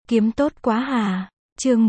Kiếm tốt quá hà. Chương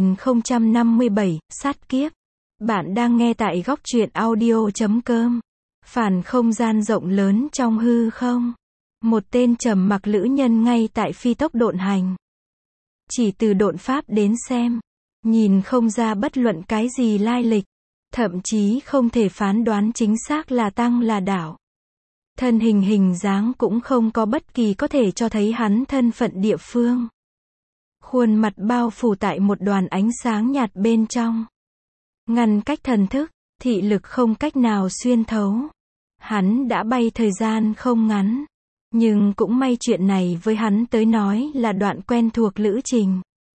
1057, sát kiếp. Bạn đang nghe tại góc truyện audio.com. Phản không gian rộng lớn trong hư không. Một tên trầm mặc lữ nhân ngay tại phi tốc độn hành. Chỉ từ độn pháp đến xem, nhìn không ra bất luận cái gì lai lịch, thậm chí không thể phán đoán chính xác là tăng là đảo. Thân hình dáng cũng không có bất kỳ có thể cho thấy hắn thân phận địa phương. Khuôn mặt bao phủ tại một đoàn ánh sáng nhạt bên trong. Ngăn cách thần thức, thị lực không cách nào xuyên thấu. Hắn đã bay thời gian không ngắn. Nhưng cũng may chuyện này với hắn tới nói là đoạn quen thuộc lữ trình.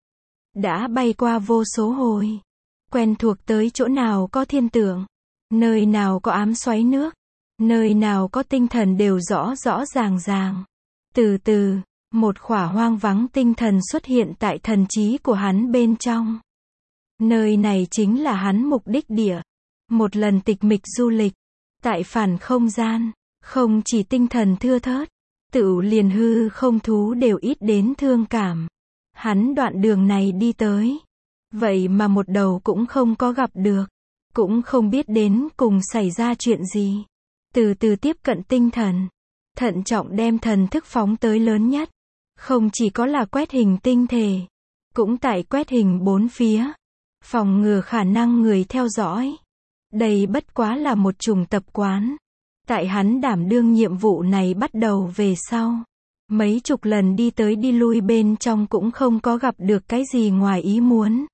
Đã bay qua vô số hồi. Quen thuộc tới chỗ nào có thiên tượng, nơi nào có ám xoáy nước, nơi nào có tinh thần đều rõ ràng. Từ từ, một khỏa hoang vắng tinh thần xuất hiện tại thần trí của hắn bên trong. Nơi này chính là hắn mục đích địa. Một lần tịch mịch du lịch, tại phản không gian, không chỉ tinh thần thưa thớt, tựu liền hư không thú đều ít đến thương cảm. Hắn đoạn đường này đi tới, vậy mà một đầu cũng không có gặp được, cũng không biết đến cùng xảy ra chuyện gì. Từ từ tiếp cận tinh thần, thận trọng đem thần thức phóng tới lớn nhất. Không chỉ có là quét hình tinh thể, cũng tại quét hình bốn phía, phòng ngừa khả năng người theo dõi. Đây bất quá là một chủng tập quán. Tại hắn đảm đương nhiệm vụ này bắt đầu về sau, mấy chục lần đi tới đi lui bên trong cũng không có gặp được cái gì ngoài ý muốn.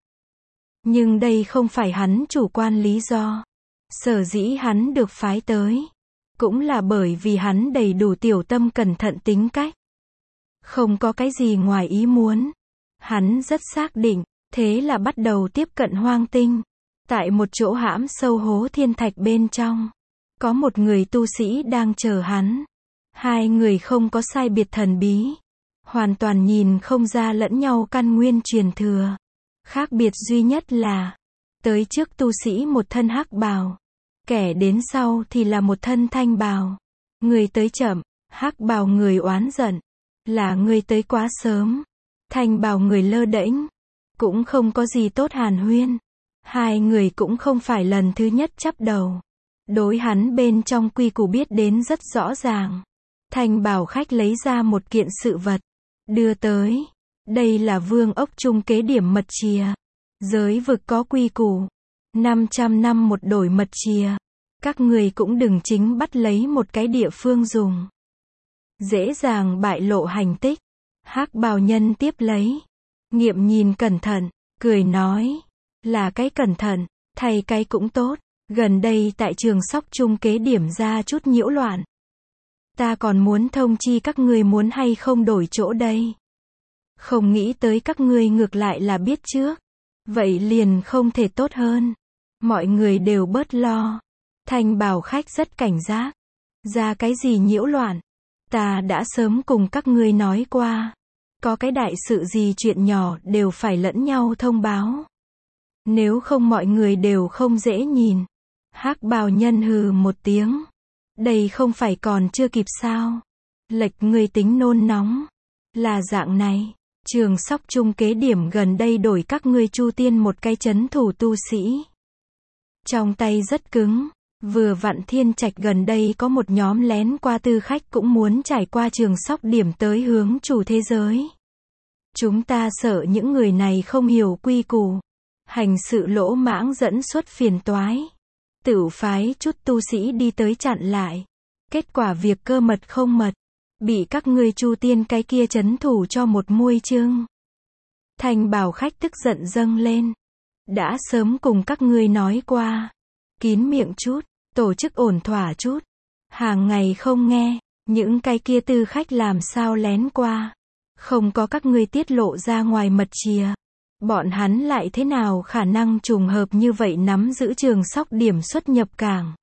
Nhưng đây không phải hắn chủ quan lý do. Sở dĩ hắn được phái tới, cũng là bởi vì hắn đầy đủ tiểu tâm cẩn thận tính cách. Không có cái gì ngoài ý muốn. Hắn rất xác định, thế là bắt đầu tiếp cận hoang tinh. Tại một chỗ hãm sâu hố thiên thạch bên trong, có một người tu sĩ đang chờ hắn. Hai người không có sai biệt thần bí, hoàn toàn nhìn không ra lẫn nhau căn nguyên truyền thừa. Khác biệt duy nhất là, tới trước tu sĩ một thân hắc bào, kẻ đến sau thì là một thân thanh bào. Người tới chậm, hắc bào người oán giận, là người tới quá sớm. Thanh bào người lơ đễnh, cũng không có gì tốt hàn huyên. Hai người cũng không phải lần thứ nhất chắp đầu. Đối hắn bên trong quy củ biết đến rất rõ ràng. Thanh bào khách lấy ra một kiện sự vật, đưa tới. Đây là vương ốc trung kế điểm mật chìa. Giới vực có quy củ, 500 năm một đổi mật chìa. Các người cũng đừng chính bắt lấy một cái địa phương dùng, dễ dàng bại lộ hành tích. Hắc bào nhân tiếp lấy, nghiệm nhìn cẩn thận, cười nói, là cái cẩn thận, thay cái cũng tốt. Gần đây tại trường sóc trung kế điểm ra chút nhiễu loạn. Ta còn muốn thông chi các ngươi muốn hay không đổi chỗ đây. Không nghĩ tới các ngươi ngược lại là biết trước. Vậy liền không thể tốt hơn. Mọi người đều bớt lo. Thanh bào khách rất cảnh giác. Ra cái gì nhiễu loạn? Ta đã sớm cùng các ngươi nói qua. Có cái đại sự gì chuyện nhỏ đều phải lẫn nhau thông báo. Nếu không mọi người đều không dễ nhìn. Hắc bào nhân hừ một tiếng. Đây không phải còn chưa kịp sao? Lệch người tính nôn nóng. Là dạng này. Trường sóc trung kế điểm gần đây đổi các ngươi chu tiên một cái chấn thủ tu sĩ. Trong tay rất cứng. Vừa vặn thiên trạch gần đây có một nhóm lén qua tư khách cũng muốn trải qua trường sóc điểm tới hướng chủ thế giới. Chúng ta sợ những người này không hiểu quy củ, hành sự lỗ mãng dẫn xuất phiền toái. Tửu phái chút tu sĩ đi tới chặn lại. Kết quả việc cơ mật không mật, bị các ngươi chu tiên cái kia trấn thủ cho một muôi chương. Thanh bào khách tức giận dâng lên. Đã sớm cùng các ngươi nói qua. Kín miệng chút, tổ chức ổn thỏa chút. Hàng ngày không nghe, những cái kia tư khách làm sao lén qua. Không có các ngươi tiết lộ ra ngoài mật chìa. Bọn hắn lại thế nào khả năng trùng hợp như vậy nắm giữ trường sóc điểm xuất nhập cảng.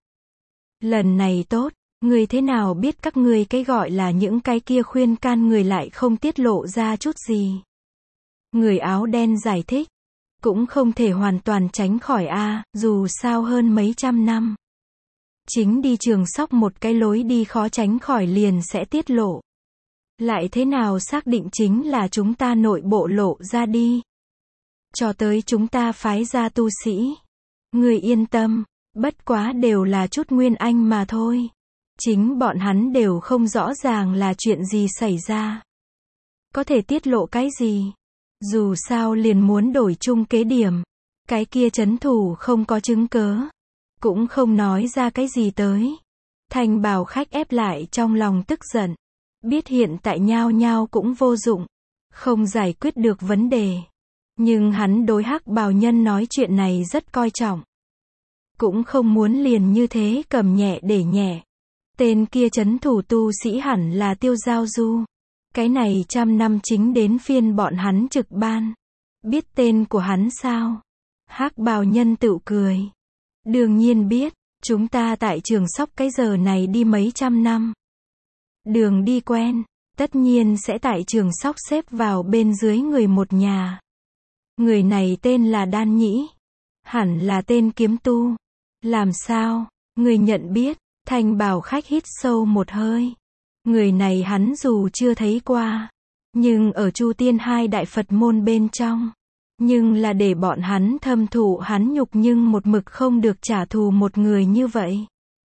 Lần này tốt, ngươi thế nào biết các ngươi cái gọi là những cái kia khuyên can người lại không tiết lộ ra chút gì. Người áo đen giải thích, cũng không thể hoàn toàn tránh khỏi dù sao hơn mấy trăm năm. Chính đi trường sóc một cái lối đi khó tránh khỏi liền sẽ tiết lộ. Lại thế nào xác định chính là chúng ta nội bộ lộ ra đi. Cho tới chúng ta phái ra tu sĩ. Người yên tâm, bất quá đều là chút nguyên anh mà thôi. Chính bọn hắn đều không rõ ràng là chuyện gì xảy ra. Có thể tiết lộ cái gì? Dù sao liền muốn đổi chung kế điểm. Cái kia trấn thủ không có chứng cớ. Cũng không nói ra cái gì tới. Thanh bào khách ép lại trong lòng tức giận. Biết hiện tại nhao nhao cũng vô dụng. Không giải quyết được vấn đề. Nhưng hắn đối hắc bào nhân nói chuyện này rất coi trọng. Cũng không muốn liền như thế cầm nhẹ để nhẹ. Tên kia trấn thủ tu sĩ hẳn là Tiêu Giao Du. Cái này 100 năm chính đến phiên bọn hắn trực ban. Biết tên của hắn sao? Hắc bào nhân tự cười. Đương nhiên biết, chúng ta tại Trường Sóc cái giờ này đi mấy trăm năm. Đường đi quen, tất nhiên sẽ tại Trường Sóc xếp vào bên dưới người một nhà. Người này tên là Đan Nhĩ. Hẳn là tên kiếm tu. Làm sao? Người nhận biết. Thanh bào khách hít sâu một hơi. Người này hắn dù chưa thấy qua. Nhưng ở Chu Tiên hai đại Phật môn bên trong. Nhưng là để bọn hắn thâm thụ hắn nhục nhưng một mực không được trả thù một người như vậy.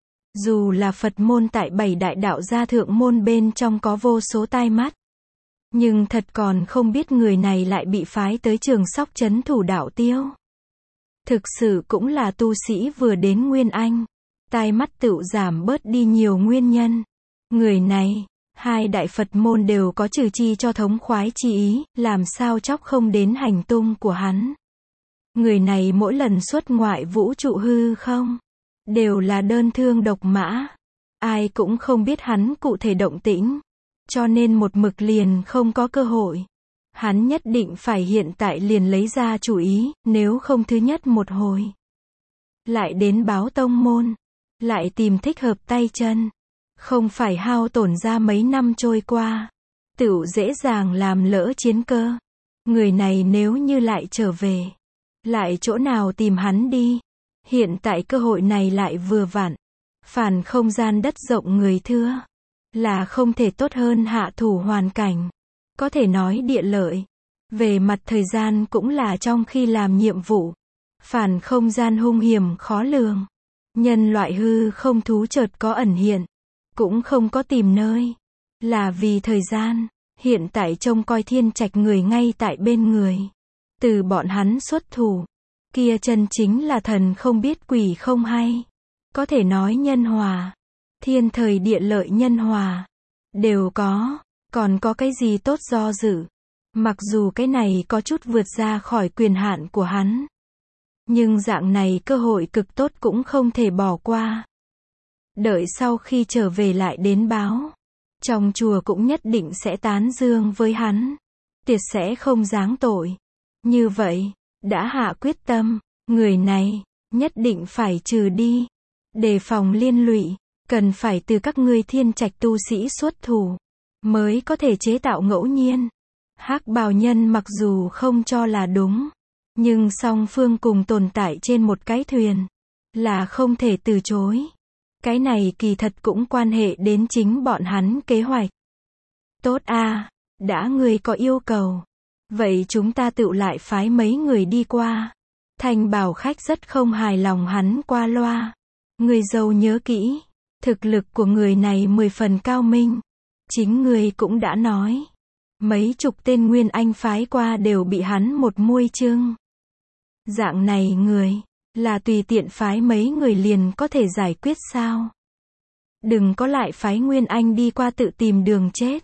Dù là Phật môn tại 7 đại đạo gia thượng môn bên trong có vô số tai mắt. Nhưng thật còn không biết người này lại bị phái tới Trường Sóc trấn thủ đạo Tiêu. Thực sự cũng là tu sĩ vừa đến Nguyên Anh. Tai mắt tựu giảm bớt đi nhiều nguyên nhân. Người này, hai đại Phật môn đều có trừ chi cho thống khoái chi ý, làm sao chóc không đến hành tung của hắn. Người này mỗi lần xuất ngoại vũ trụ hư không, đều là đơn thương độc mã. Ai cũng không biết hắn cụ thể động tĩnh, cho nên một mực liền không có cơ hội. Hắn nhất định phải hiện tại liền lấy ra chủ ý, nếu không thứ nhất một hồi. Lại đến báo tông môn, lại tìm thích hợp tay chân. Không phải hao tổn ra mấy năm trôi qua, tựu dễ dàng làm lỡ chiến cơ. Người này nếu như lại trở về, lại chỗ nào tìm hắn đi. Hiện tại cơ hội này lại vừa vặn. Phản không gian đất rộng người thưa, là không thể tốt hơn hạ thủ hoàn cảnh. Có thể nói địa lợi. Về mặt thời gian cũng là trong khi làm nhiệm vụ. Phản không gian hung hiểm khó lường. Nhân loại hư không thú chợt có ẩn hiện. Cũng không có tìm nơi. Là vì thời gian. Hiện tại trông coi thiên trạch người ngay tại bên người. Từ bọn hắn xuất thủ. Kia chân chính là thần không biết quỷ không hay. Có thể nói nhân hòa. Thiên thời địa lợi nhân hòa. Đều có. Còn có cái gì tốt do dự. Mặc dù cái này có chút vượt ra khỏi quyền hạn của hắn. Nhưng dạng này cơ hội cực tốt cũng không thể bỏ qua. Đợi sau khi trở về lại đến báo. Trong chùa cũng nhất định sẽ tán dương với hắn. Tiệt sẽ không giáng tội. Như vậy, đã hạ quyết tâm, người này, nhất định phải trừ đi. Đề phòng liên lụy, cần phải từ các ngươi thiên trạch tu sĩ xuất thủ, mới có thể chế tạo ngẫu nhiên. Hắc bào nhân mặc dù không cho là đúng, nhưng song phương cùng tồn tại trên một cái thuyền, là không thể từ chối. Cái này kỳ thật cũng quan hệ đến chính bọn hắn kế hoạch. Tốt a, đã ngươi có yêu cầu. Vậy chúng ta tự lại phái mấy người đi qua. Thanh bào khách rất không hài lòng hắn qua loa. Người giàu nhớ kỹ, thực lực của người này 10 phần cao minh. Chính người cũng đã nói. Mấy chục tên nguyên anh phái qua đều bị hắn một muôi chưng. Dạng này người, là tùy tiện phái mấy người liền có thể giải quyết sao? Đừng có lại phái nguyên anh đi qua tự tìm đường chết.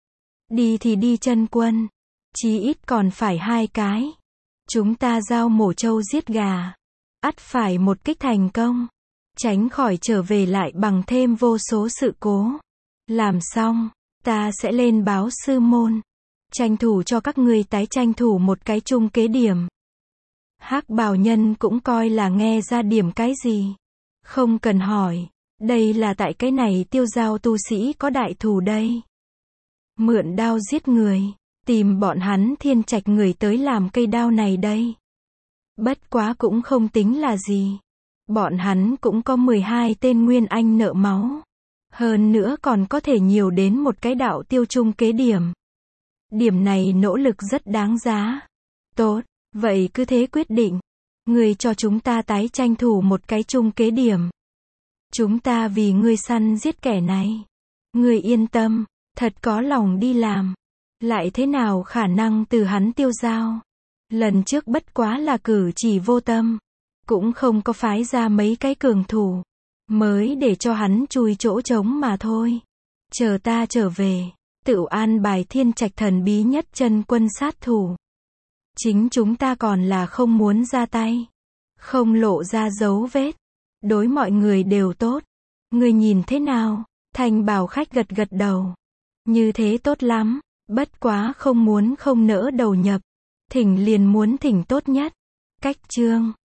Đi thì đi chân quân. Chí ít còn phải 2 cái. Chúng ta giao mổ trâu giết gà. Ắt phải một kích thành công. Tránh khỏi trở về lại bằng thêm vô số sự cố. Làm xong, ta sẽ lên báo sư môn. Tranh thủ cho các ngươi tái tranh thủ một cái chung kế điểm. Hắc bào nhân cũng coi là nghe ra điểm cái gì. Không cần hỏi. Đây là tại cái này Tiêu Giao tu sĩ có đại thù đây. Mượn đao giết người. Tìm bọn hắn thiên trạch người tới làm cây đao này đây. Bất quá cũng không tính là gì. Bọn hắn cũng có 12 tên nguyên anh nợ máu. Hơn nữa còn có thể nhiều đến một cái đạo tiêu chung kế điểm. Điểm này nỗ lực rất đáng giá. Tốt, vậy cứ thế quyết định. Ngươi cho chúng ta tái tranh thủ một cái chung kế điểm. Chúng ta vì ngươi săn giết kẻ này. Ngươi yên tâm, thật có lòng đi làm. Lại thế nào khả năng từ hắn tiêu dao. Lần trước bất quá là cử chỉ vô tâm. Cũng không có phái ra mấy cái cường thủ. Mới để cho hắn chui chỗ trống mà thôi. Chờ ta trở về. Tự an bài thiên trạch thần bí nhất chân quân sát thủ. Chính chúng ta còn là không muốn ra tay. Không lộ ra dấu vết. Đối mọi người đều tốt. Người nhìn thế nào? Thanh bào khách gật gật đầu. Như thế tốt lắm. Bất quá không muốn không nỡ đầu nhập. Thỉnh liền muốn thỉnh tốt nhất. Cách chương